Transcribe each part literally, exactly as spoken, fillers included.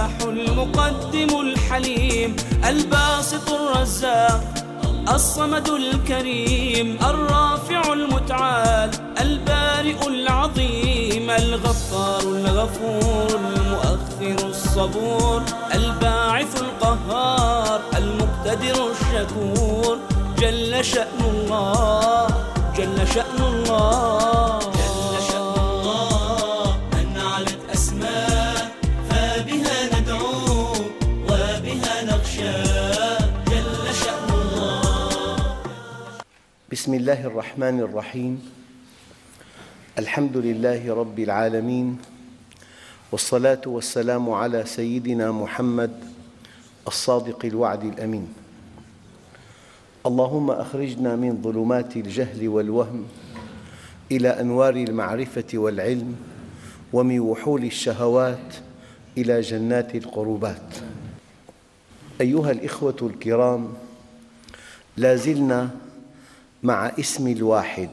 الفتاح المقدم الحليم الباسط الرزاق الصمد الكريم الرافع المتعال البارئ العظيم الغفار الغفور المؤخر الصبور الباعث القهار المقتدر الشكور جل شأن الله جل شأن الله جل شأن الله من علت أسماء فبها ندعو وبها نخشى جل شأن الله. بسم الله الرحمن الرحيم. الحمد لله رب العالمين، والصلاة والسلام على سيدنا محمد الصادق الوعد الأمين. اللهم أخرجنا من ظلمات الجهل والوهم إلى أنوار المعرفة والعلم، ومن وحول الشهوات إلى جنات القربات. أيها الإخوة الكرام، لا زلنا مع اسم الواحد،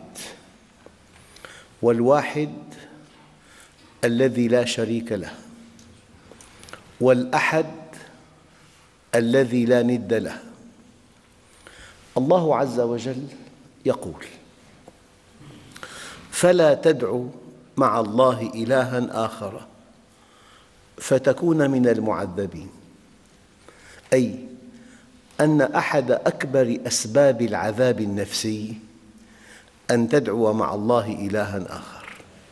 والواحد الذي لا شريك له، والأحد الذي لا ند له. الله عز وجل يقول: فلا تدع مع الله إلها آخر فتكون من المعذبين، أي أن أحد أكبر أسباب العذاب النفسي أن تدعو مع الله إلها آخر.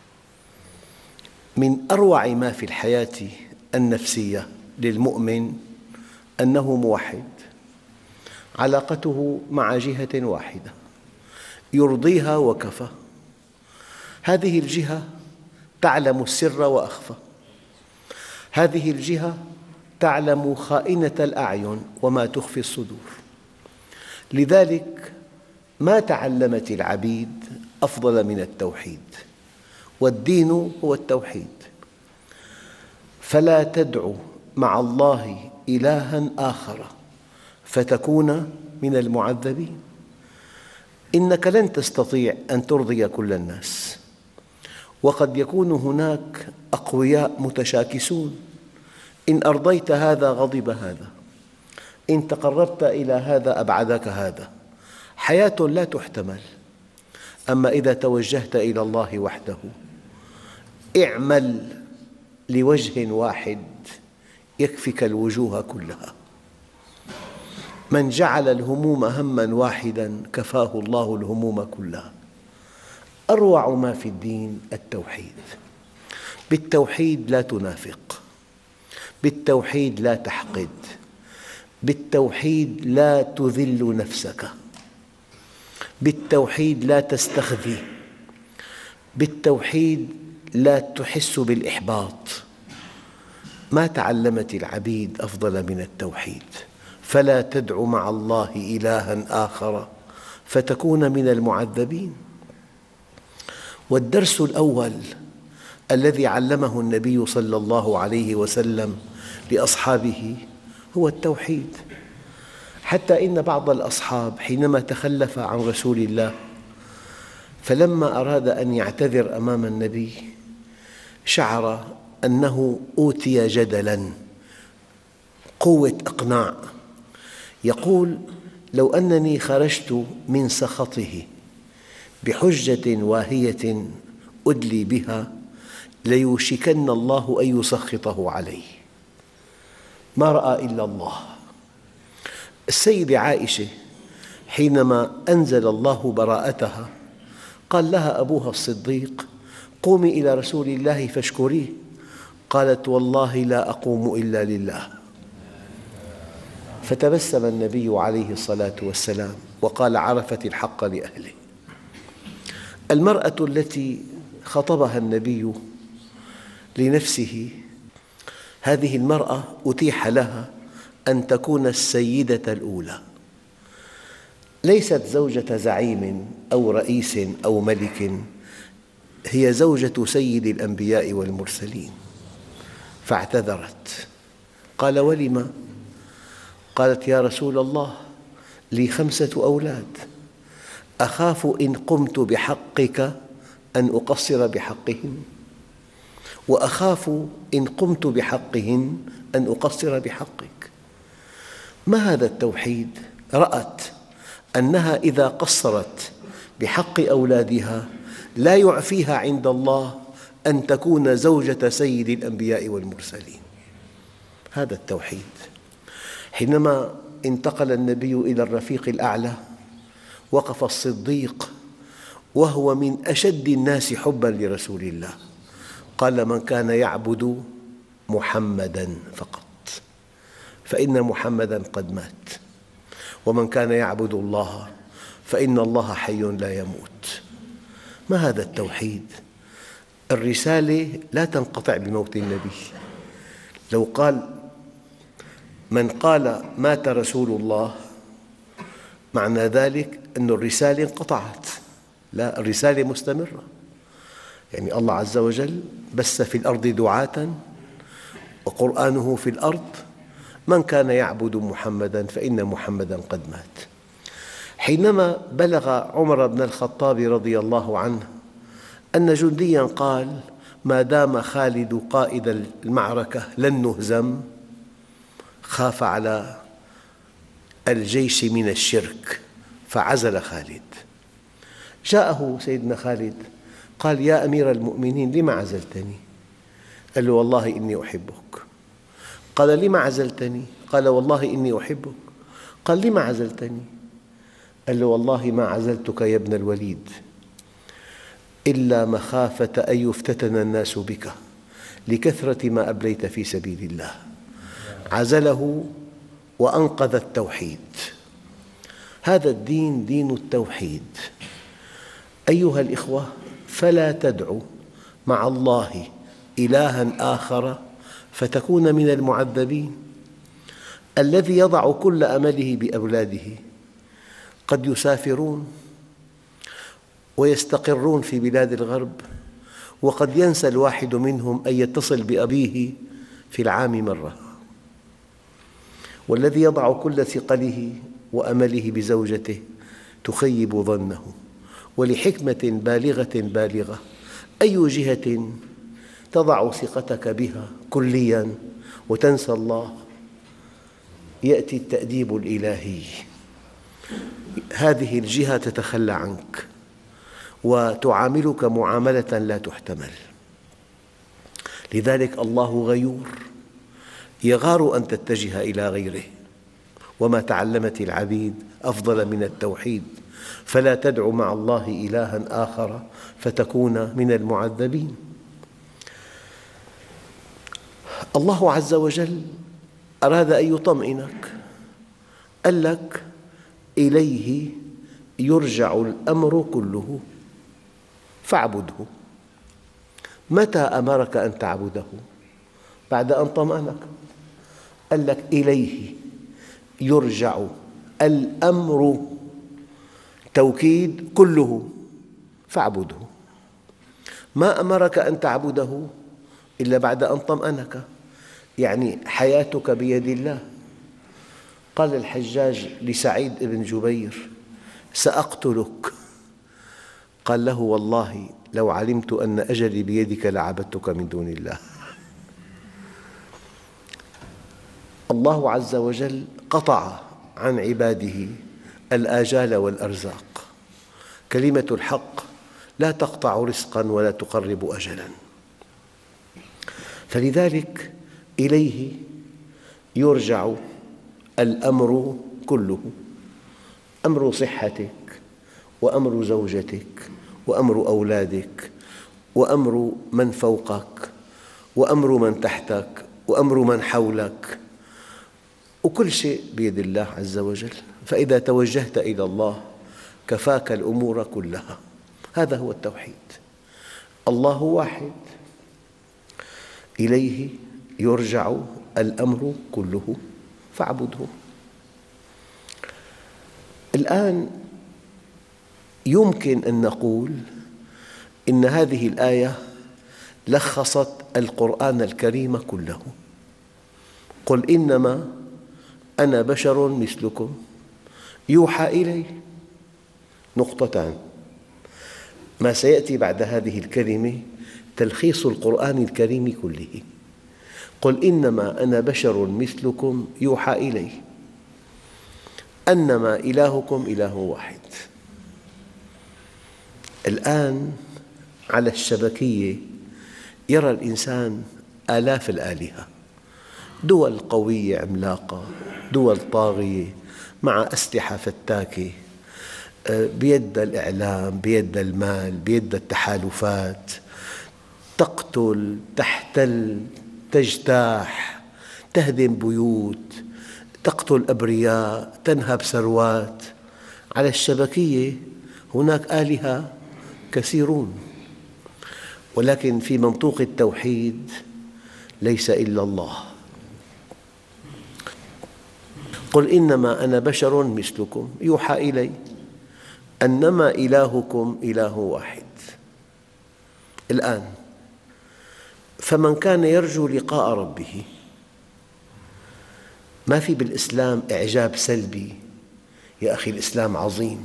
من أروع ما في الحياة النفسية للمؤمن أنه موحد، علاقته مع جهة واحدة يرضيها وكفى. هذه الجهة تعلم السر وأخفى، هذه الجهة تعلم خائنة الأعين وما تخفي الصدور. لذلك ما تعلمت العبيد أفضل من التوحيد، والدين هو التوحيد. فلا تدع مع الله إلها آخر فتكون من المعذبين. إنك لن تستطيع أن ترضي كل الناس، وقد يكون هناك أقوياء متشاكسون، إن أرضيت هذا غضب هذا، إن تقربت إلى هذا أبعدك هذا. حياة لا تحتمل. أما إذا توجهت إلى الله وحده، اعمل لوجه واحد يكفك الوجوه كلها. من جعل الهموم هماً واحداً كفاه الله الهموم كلها. أروع ما في الدين التوحيد. بالتوحيد لا تنافق، بالتوحيد لا تحقد، بالتوحيد لا تذل نفسك، بالتوحيد لا تستخفي، بالتوحيد لا تحس بالإحباط. ما تعلمت العبيد أفضل من التوحيد. فلا تدع مع الله إلها آخر فتكون من المعذبين. والدرس الأول الذي علمه النبي صلى الله عليه وسلم لأصحابه هو التوحيد. حتى إن بعض الأصحاب حينما تخلف عن رسول الله، فلما أراد أن يعتذر أمام النبي شعر أنه أوتي جدلاً، قوة إقناع. يقول: لو أنني خرجت من سخطه بحجة واهية أدلي بها ليوشكن الله أن يسخطه عليه. ما رأى إلا الله. السيدة عائشة حينما أنزل الله براءتها قال لها أبوها الصديق: قومي إلى رسول الله فاشكريه. قالت: والله لا أقوم إلا لله. فتبسم النبي عليه الصلاة والسلام وقال: عرفت الحق لأهله. المرأة التي خطبها النبي لنفسه، هذه المرأة أتيح لها أن تكون السيدة الأولى، ليست زوجة زعيم أو رئيس أو ملك، هي زوجة سيد الأنبياء والمرسلين. فاعتذرت. قال: ولم؟ قالت: يا رسول الله، لي خمسة أولاد، أخاف إن قمت بحقك أن أقصر بحقهم. وأخاف إن قمت بحقهن أن أقصر بحقك. ما هذا التوحيد؟ رأت أنها إذا قصرت بحق أولادها لا يعفيها عند الله أن تكون زوجة سيد الأنبياء والمرسلين. هذا التوحيد. حينما انتقل النبي إلى الرفيق الأعلى وقف الصديق وهو من أشد الناس حباً لرسول الله، قال: من كان يعبد محمداً فقط فإن محمداً قد مات، ومن كان يعبد الله فإن الله حي لا يموت. ما هذا التوحيد؟ الرسالة لا تنقطع بموت النبي. لو قال من قال مات رسول الله معنى ذلك أن الرسالة انقطعت. لا، الرسالة مستمرة. يعني الله عز وجل بث في الأرض دعاة وقرآنه في الأرض. من كان يعبد محمداً فإن محمداً قد مات. حينما بلغ عمر بن الخطاب رضي الله عنه أن جندياً قال: ما دام خالد قائد المعركة لن نهزم، خاف على الجيش من الشرك فعزل خالد. جاءه سيدنا خالد قال: يا أمير المؤمنين لم عزلتني؟ قال له: والله إني أحبك. قال: لم عزلتني؟ قال: والله إني أحبك. قال: لم عزلتني؟ قال له: والله ما عزلتك يا ابن الوليد إلا مخافة أن يفتتن الناس بك لكثرة ما أبليت في سبيل الله. عزله وأنقذ التوحيد. هذا الدين دين التوحيد. أيها الإخوة، فلا تدعوا مع الله إلها آخر فتكون من المعذبين. الذي يضع كل أمله بأولاده قد يسافرون ويستقرون في بلاد الغرب، وقد ينسى الواحد منهم أن يتصل بأبيه في العام مرة. والذي يضع كل ثقله وأمله بزوجته تخيب ظنه، ولحكمة بالغة بالغة أي جهة تضع ثقتك بها كلياً وتنسى الله؟ يأتي التأديب الإلهي، هذه الجهة تتخلى عنك وتعاملك معاملة لا تحتمل. لذلك الله غيور، يغار أن تتجه إلى غيره. وما تعلمت العبيد أفضل من التوحيد، فلا تدع مع الله إلها آخر فتكون من المعذبين. الله عز وجل أراد أن يطمئنك، قال لك: إليه يرجع الأمر كله فاعبده. متى أمرك أن تعبده؟ بعد أن طمأنك. قال لك: إليه يرجع الأمر، توكيد، كله فاعبده. ما أمرك أن تعبده إلا بعد أن طمأنك، يعني حياتك بيد الله. قال الحجاج لسعيد بن جبير: سأقتلك. قال له: والله لو علمت أن أجلي بيدك لعبدتك من دون الله. الله عز وجل قطع عن عباده الآجال والأرزاق. كلمة الحق لا تقطع رزقاً ولا تقرب أجلاً. فلذلك إليه يرجع الأمر كله، أمر صحتك وأمر زوجتك وأمر أولادك وأمر من فوقك وأمر من تحتك وأمر من حولك، وكل شيء بيد الله عز وجل. فإذا توجهت إلى الله كفاك الأمور كلها. هذا هو التوحيد. الله واحد، إليه يرجع الأمر كله فاعبده. الآن يمكن أن نقول إن هذه الآية لخصت القرآن الكريم كله. قل إنما أنا بشر مثلكم يوحى إلي. نقطتان. ما سيأتي بعد هذه الكلمة تلخيص القرآن الكريم كله. قل إنما أنا بشر مثلكم يوحى إلي أنما إلهكم إله واحد. الآن على الشبكية يرى الإنسان آلاف الآلهة، دول قوية عملاقة، دول طاغية مع أسلحة فتاكة، بيد الإعلام، بيد المال، بيد التحالفات، تقتل، تحتل، تجتاح، تهدم بيوت، تقتل أبرياء، تنهب ثروات. على الشبكية هناك آلهة كثيرون، ولكن في منطوق التوحيد ليس إلا الله. قل إنما أنا بشر مثلكم يوحى إلي أنما إلهكم إله واحد. الآن فمن كان يرجو لقاء ربه، ما في بالإسلام إعجاب سلبي. يا أخي الإسلام عظيم،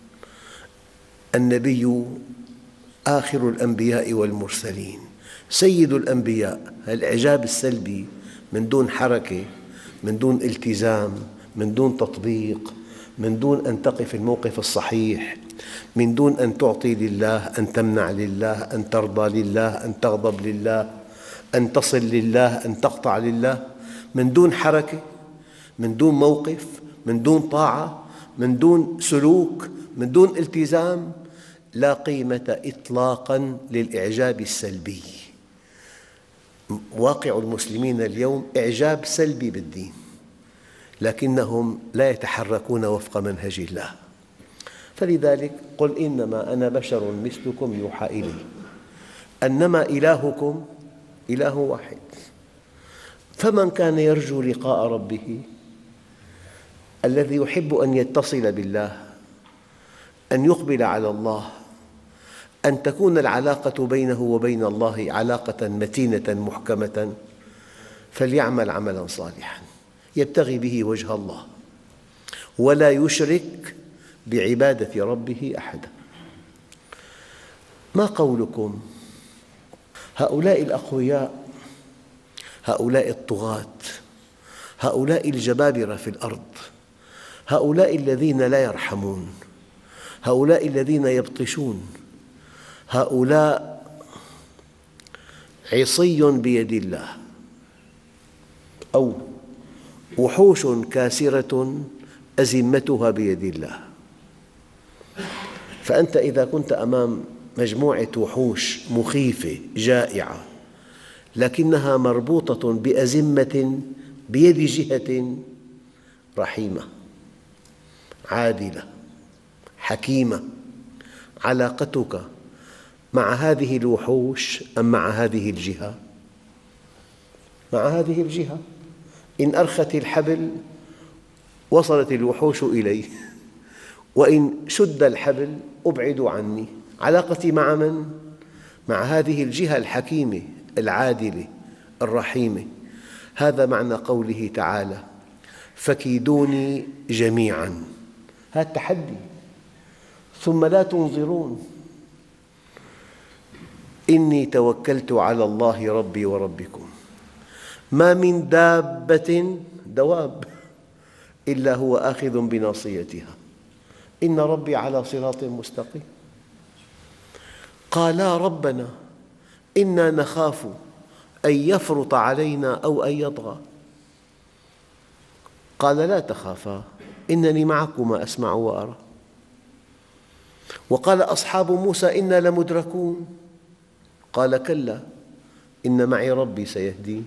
النبي آخر الأنبياء والمرسلين، سيد الأنبياء. الإعجاب السلبي من دون حركة، من دون التزام، من دون تطبيق، من دون أن تقف الموقف الصحيح، من دون أن تعطي لله، أن تمنع لله، أن ترضى لله، أن تغضب لله، أن تصل لله، أن تقطع لله، من دون حركة، من دون موقف، من دون طاعة، من دون سلوك، من دون التزام، لا قيمة إطلاقاً للإعجاب السلبي. واقع المسلمين اليوم إعجاب سلبي بالدين، لكنهم لا يتحركون وفق منهج الله. فلذلك قل إنما أنا بشر مثلكم يوحى إلي أنما إلهكم إله واحد. فمن كان يرجو لقاء ربه، الذي يحب أن يتصل بالله، أن يقبل على الله، أن تكون العلاقة بينه وبين الله علاقة متينة محكمة، فليعمل عملاً صالحاً يبتغي به وجه الله، ولا يشرك بعبادة ربه أحداً. ما قولكم هؤلاء الأقوياء، هؤلاء الطغاة، هؤلاء الجبابرة في الأرض، هؤلاء الذين لا يرحمون، هؤلاء الذين يبطشون، هؤلاء عصي بيد الله، أو وحوش كاسرة أزمتها بيد الله. فأنت إذا كنت أمام مجموعة وحوش مخيفة جائعة، لكنها مربوطة بأزمة بيد جهة رحيمة عادلة حكيمة، علاقتك مع هذه الوحوش أم مع هذه الجهة؟ مع هذه الجهة. إن أرخت الحبل وصلت الوحوش إلي، وإن شد الحبل أبعدوا عني. علاقتي مع من؟ مع هذه الجهة الحكيمة العادلة الرحيمة. هذا معنى قوله تعالى: فكيدوني جميعاً. هذا التحدي. ثم لا تنظرون إني توكلت على الله ربي وربكم ما من دابة دواب إلا هو آخذ بناصيتها إن ربي على صراط مستقيم. قالا ربنا إنا نخاف أن يفرط علينا أو أن يطغى. قال لا تخافا إنني معكما أسمع وأرى. وقال أصحاب موسى إنا لمدركون. قال كلا إن معي ربي سيهدين.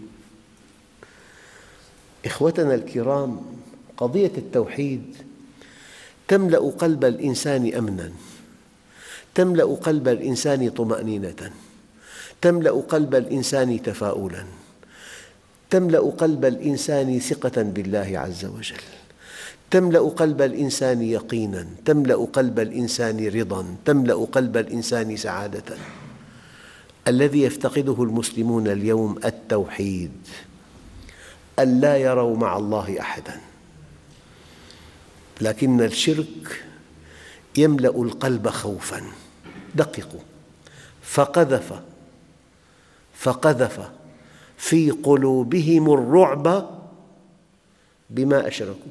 إخوتنا الكرام، قضية التوحيد تملأ قلب الإنسان أمناً، تملأ قلب الإنسان طمأنينة، تملأ قلب الإنسان تفاؤلاً، تملأ قلب الإنسان ثقة بالله عز وجل، تملأ قلب الإنسان يقيناً، تملأ قلب الإنسان رضاً، تملأ قلب الإنسان سعادة. الذي يفتقده المسلمون اليوم التوحيد، ألا يروا مع الله أحداً. لكن الشرك يملأ القلب خوفاً. دققوا: فقذف فقذف في قلوبهم الرعب بما أشركوا.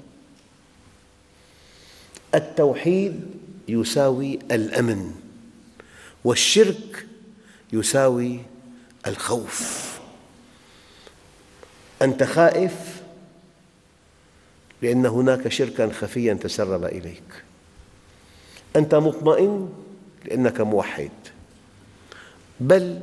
التوحيد يساوي الأمن، والشرك يساوي الخوف. أنت خائف لأن هناك شركاً خفياً تسرب إليك، أنت مطمئن لأنك موحد. بل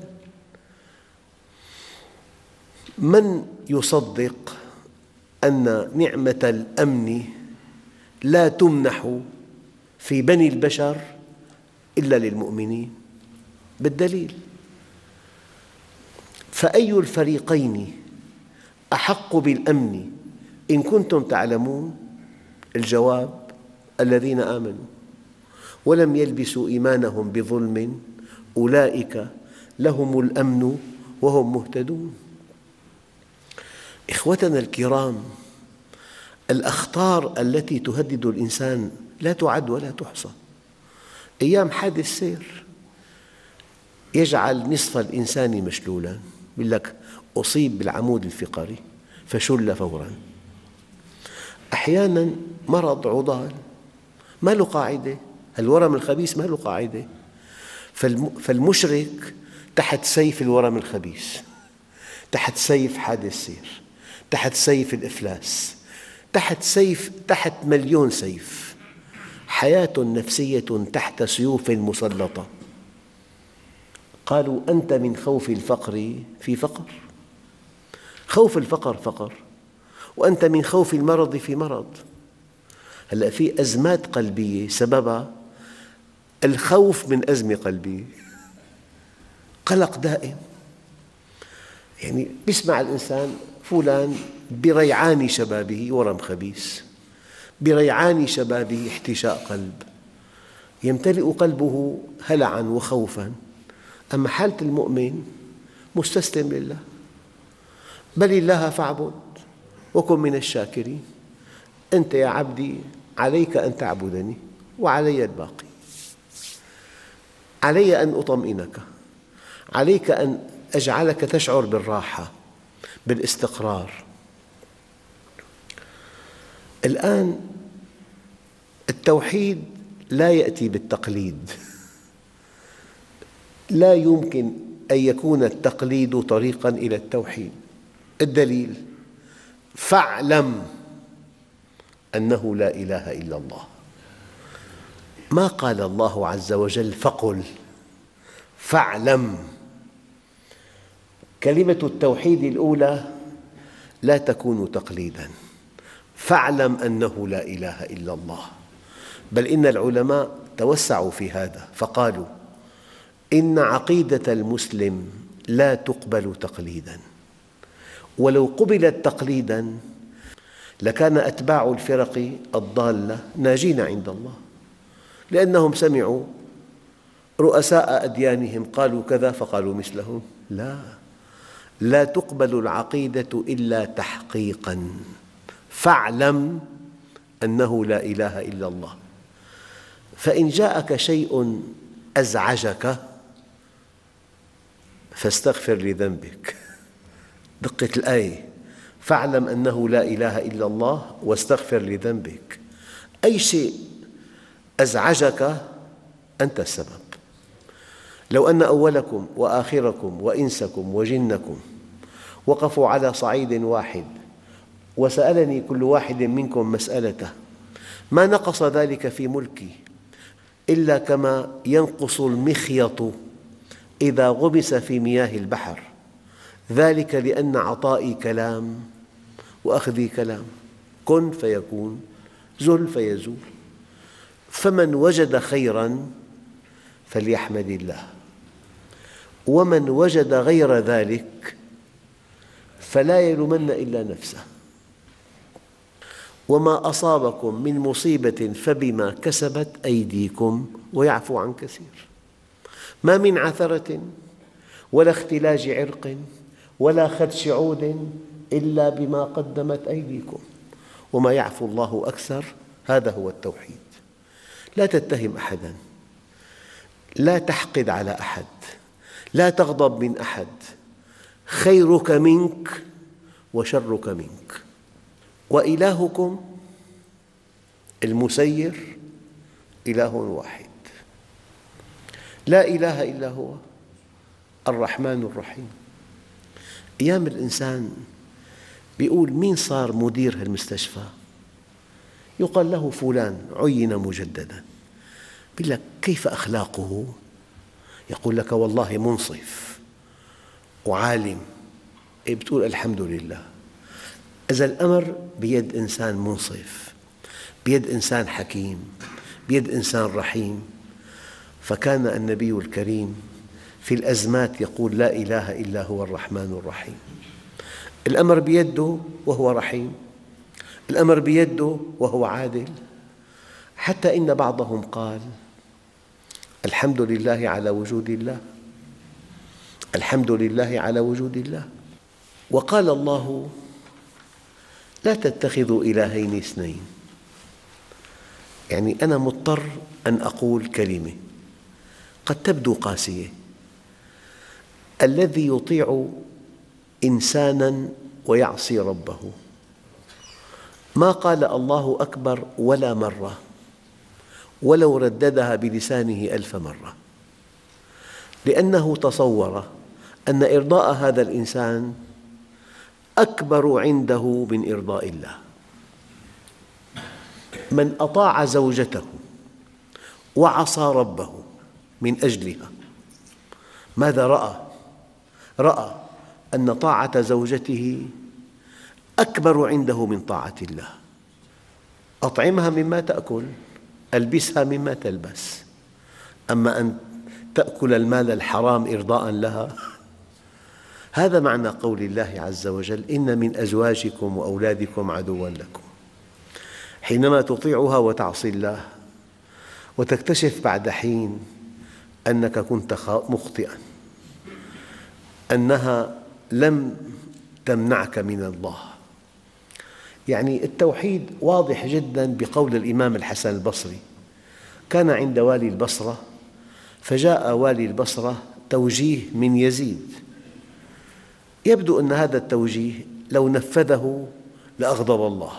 من يصدق أن نعمة الأمن لا تمنح في بني البشر إلا للمؤمنين؟ بالدليل. فأي الفريقين أحق بالأمن إن كنتم تعلمون؟ الجواب: الذين آمنوا ولم يلبسوا إيمانهم بظلم أولئك لهم الأمن وهم مهتدون. إخوتنا الكرام، الأخطار التي تهدد الإنسان لا تعد ولا تحصى. أيام حادث سير يجعل نصف الإنسان مشلولاً، يقول لك أصيب بالعمود الفقري فشل فوراً. أحياناً مرض عضال ما له قاعدة، الورم الخبيث ما له قاعدة، فالمشرك تحت سيف الورم الخبيث، تحت سيف حادث سير، تحت سيف الإفلاس، تحت سيف تحت مليون سيف. حياة نفسية تحت سيوف مسلطة. قالوا: أنت من خوف الفقر في فقر، خوف الفقر فقر، وأنت من خوف المرض في مرض. هلأ في أزمات قلبية سببها الخوف من أزمة قلبية، قلق دائم. يعني يسمع الإنسان فلان بريعان شبابه ورم خبيث، بريعان شبابه احتشاء قلب، يمتلئ قلبه هلعاً وخوفاً. أما حالة المؤمن مستسلم لله. بل الله فاعبد وكن من الشاكرين. أنت يا عبدي عليك أن تعبدني وعلي الباقي. علي أن أطمئنك، عليك أن أجعلك تشعر بالراحة بالاستقرار. الآن التوحيد لا يأتي بالتقليد، لا يمكن أن يكون التقليد طريقاً إلى التوحيد. الدليل: فاعلم أنه لا إله إلا الله. ما قال الله عز وجل فقل، فاعلم. كلمة التوحيد الأولى لا تكون تقليداً. فاعلم أنه لا إله إلا الله. بل إن العلماء توسعوا في هذا فقالوا: إن عقيدة المسلم لا تقبل تقليداً، ولو قبلت تقليداً لكان أتباع الفرق الضالة ناجين عند الله، لأنهم سمعوا رؤساء أديانهم قالوا كذا فقالوا مثلهم. لا، لا تقبل العقيدة إلا تحقيقاً. فاعلم أنه لا إله إلا الله. فإن جاءك شيء أزعجك فاستغفر لذنبك. دقة الآية: فاعلم أنه لا إله إلا الله واستغفر لذنبك. أي شيء أزعجك أنت السبب. لو أن أولكم وآخركم وإنسكم وجنكم وقفوا على صعيد واحد وسألني كل واحد منكم مسألته ما نقص ذلك في ملكي إلا كما ينقص المخيط إذا غمس في مياه البحر، ذلك لأن عطائي كلام وأخذي كلام. كن فيكون، زل فيزول. فمن وجد خيراً فليحمد الله، ومن وجد غير ذلك فلا يلومن إلا نفسه. وما أصابكم من مصيبة فبما كسبت أيديكم ويعفو عن كثير. ما من عثرة ولا اختلاج عرق ولا خدش عود إلا بما قدمت أيديكم وما يعفو الله أكثر. هذا هو التوحيد. لا تتهم أحداً، لا تحقد على أحد، لا تغضب من أحد، خيرك منك وشرك منك، وإلهكم المسير إله واحد لا إله إلا هو الرحمن الرحيم. أيام الإنسان بيقول مين صار مدير هالمستشفى؟ يقال له فلان عين مجددا. يقول لك كيف أخلاقه؟ يقول لك والله منصف وعالم. إيه بتقول الحمد لله. إذا الأمر بيد إنسان منصف، بيد إنسان حكيم، بيد إنسان رحيم، فكان النبي الكريم في الأزمات يقول لا إله إلا هو الرحمن الرحيم. الأمر بيده وهو رحيم، الأمر بيده وهو عادل، حتى إن بعضهم قال الحمد لله على وجود الله، الحمد لله على وجود الله. وقال الله لا تتخذوا إلهين اثنين. يعني أنا مضطر أن أقول كلمة قد تبدو قاسية: الذي يطيع إنسانا ويعصي ربه ما قال الله أكبر ولا مرة ولو رددها بلسانه ألف مرة، لأنه تصور أن إرضاء هذا الإنسان أكبر عنده من إرضاء الله. من أطاع زوجته وعصى ربه من أجلها، ماذا رأى؟ رأى أن طاعة زوجته أكبر عنده من طاعة الله. أطعمها مما تأكل، ألبسها مما تلبس، أما أن تأكل المال الحرام إرضاء لها. هذا معنى قول الله عز وجل إن من أزواجكم وأولادكم عدواً لكم. حينما تطيعها وتعصي الله وتكتشف بعد حين أنك كنت مخطئاً، أنها لم تمنعك من الله. يعني التوحيد واضح جداً بقول الإمام الحسن البصري: كان عند والي البصرة فجاء والي البصرة توجيه من يزيد، يبدو أن هذا التوجيه لو نفذه لأغضب الله،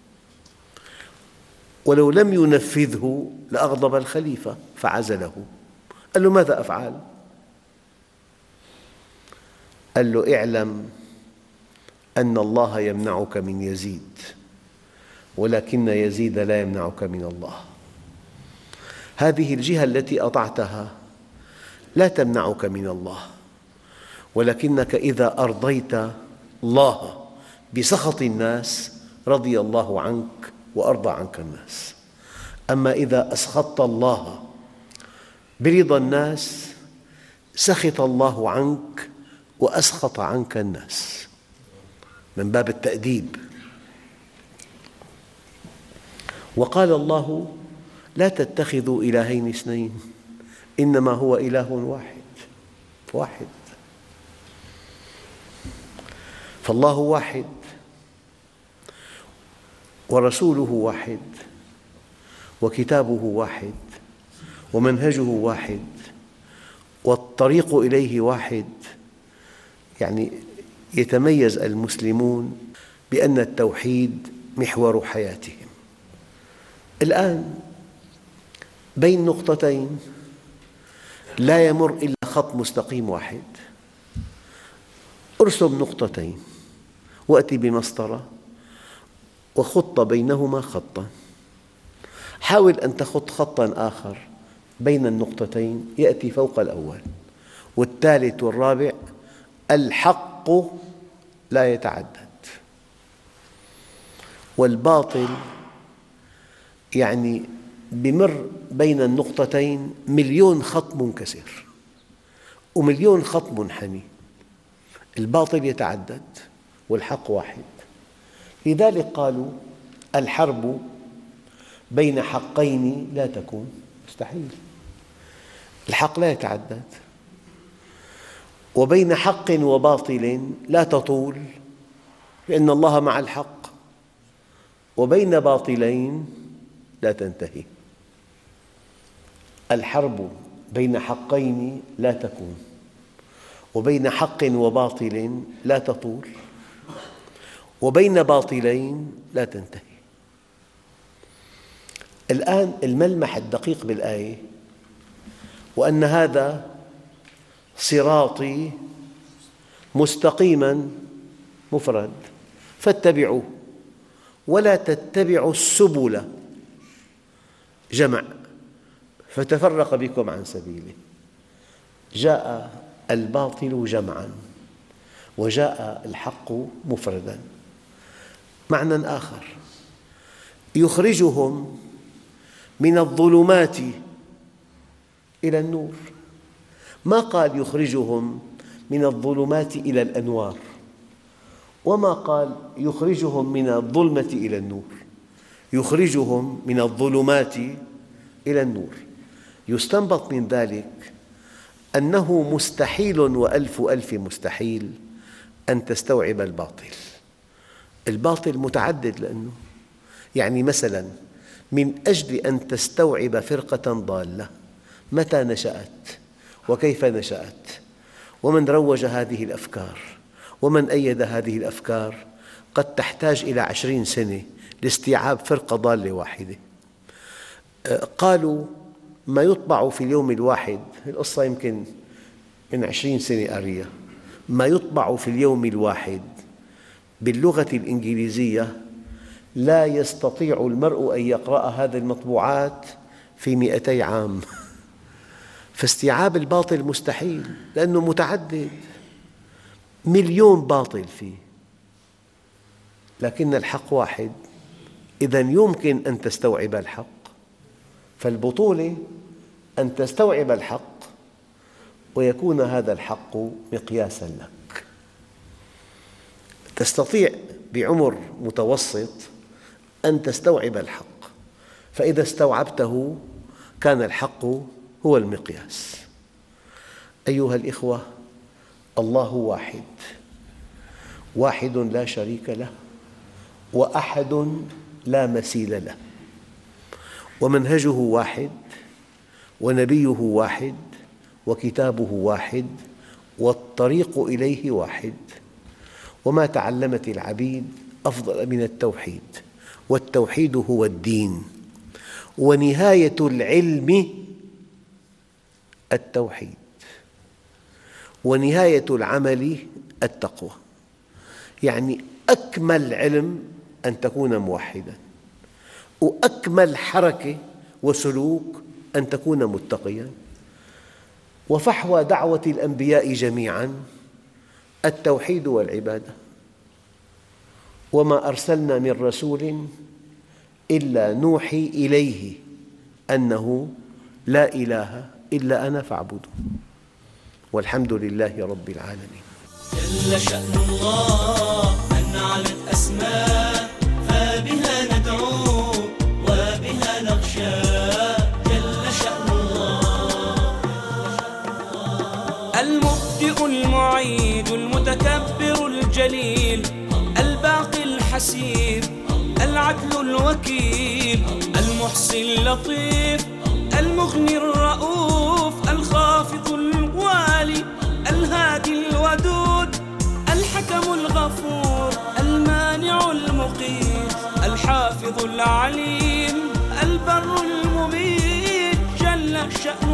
ولو لم ينفذه لأغضب الخليفة فعزله. قال له: ماذا أفعل؟ قال له: اعلم أن الله يمنعك من يزيد، ولكن يزيد لا يمنعك من الله. هذه الجهة التي أطعتها لا تمنعك من الله، ولكنك إذا أرضيت الله بسخط الناس رضي الله عنك وأرضى عنك الناس. أما إذا أسخطت الله برضا الناس سخط الله عنك وأسخط عنك الناس، من باب التأديب. وقال الله لا تتخذوا إلهين اثنين إنما هو إله واحد واحد فالله واحد ورسوله واحد وكتابه واحد ومنهجه واحد والطريق إليه واحد. يعني يتميز المسلمون بأن التوحيد محور حياتهم. الآن بين نقطتين لا يمر إلا خط مستقيم واحد. ارسم نقطتين وأتي بمسطرة وخط بينهما خطاً. حاول أن تخط خطاً آخر بين النقطتين يأتي فوق الأول والثالث والرابع. الحق لا يتعدد والباطل يعني بمر بين النقطتين مليون خط منكسر ومليون خط منحني. الباطل يتعدد والحق واحد. لذلك قالوا الحرب بين حقين لا تكون، مستحيل. الحق لا يتعدد. وبين حق وباطل لا تطول لأن الله مع الحق، وبين باطلين لا تنتهي. الحرب بين حقين لا تكون، وبين حق وباطل لا تطول، وبين باطلين لا تنتهي. الآن الملمح الدقيق بالآية: وأن هذا صراطي مستقيما مفرد فاتبعوه ولا تتبعوا السبل جمع فتفرق بكم عن سبيله. جاء الباطل جمعا وجاء الحق مفردا. معنى آخر: يخرجهم من الظلمات إلى النور. ما قال يخرجهم من الظلمات إلى الأنوار، وما قال يخرجهم من الظلمة إلى النور، يخرجهم من الظلمات إلى النور. يستنبط من ذلك أنه مستحيل وألف ألف مستحيل أن تستوعب الباطل. الباطل متعدد، لأنه يعني مثلاً من أجل أن تستوعب فرقة ضالة متى نشأت وكيف نشأت ومن روج هذه الأفكار ومن أيد هذه الأفكار قد تحتاج إلى عشرين سنة لاستيعاب فرقة ضالة واحدة. قالوا ما يطبع في اليوم الواحد، القصة يمكن من عشرين سنة قارية، ما يطبع في اليوم الواحد باللغة الإنجليزية لا يستطيع المرء أن يقرأ هذه المطبوعات في مئتي عام. فاستيعاب الباطل مستحيل، لأنه متعدد، مليون باطل فيه، لكن الحق واحد. إذن يمكن أن تستوعب الحق. فالبطولة أن تستوعب الحق ويكون هذا الحق مقياساً لك. تستطيع بعمر متوسط أن تستوعب الحق، فإذا استوعبته كان الحق هو المقياس. أيها الإخوة، الله واحد، واحد لا شريك له، وأحد لا مثيل له، ومنهجه واحد، ونبيه واحد، وكتابه واحد، والطريق إليه واحد. وما تعلمت العبيد أفضل من التوحيد، والتوحيد هو الدين، ونهاية العلم التوحيد، ونهاية العمل التقوى. يعني أكمل علم أن تكون موحداً، وأكمل حركة وسلوك أن تكون متقياً. وفحوى دعوة الأنبياء جميعاً التوحيد والعبادة. وما أرسلنا من رسول إلا نوحي إليه أنه لا إله إلا أنا فاعبدون، والحمد لله رب العالمين. جل شأن الله من علت أسماء، فبها ندعو وبها نخشى. جل شأن الله المبدئ المعيد المتكبر الجليل الباقي الحسيب العدل الوكيل المحصي اللطيف المغني الرؤوف الخافض الوالي الهادي الودود الحكم الغفور المانع المقيت الحافظ العليم البر المميت. جل شأنه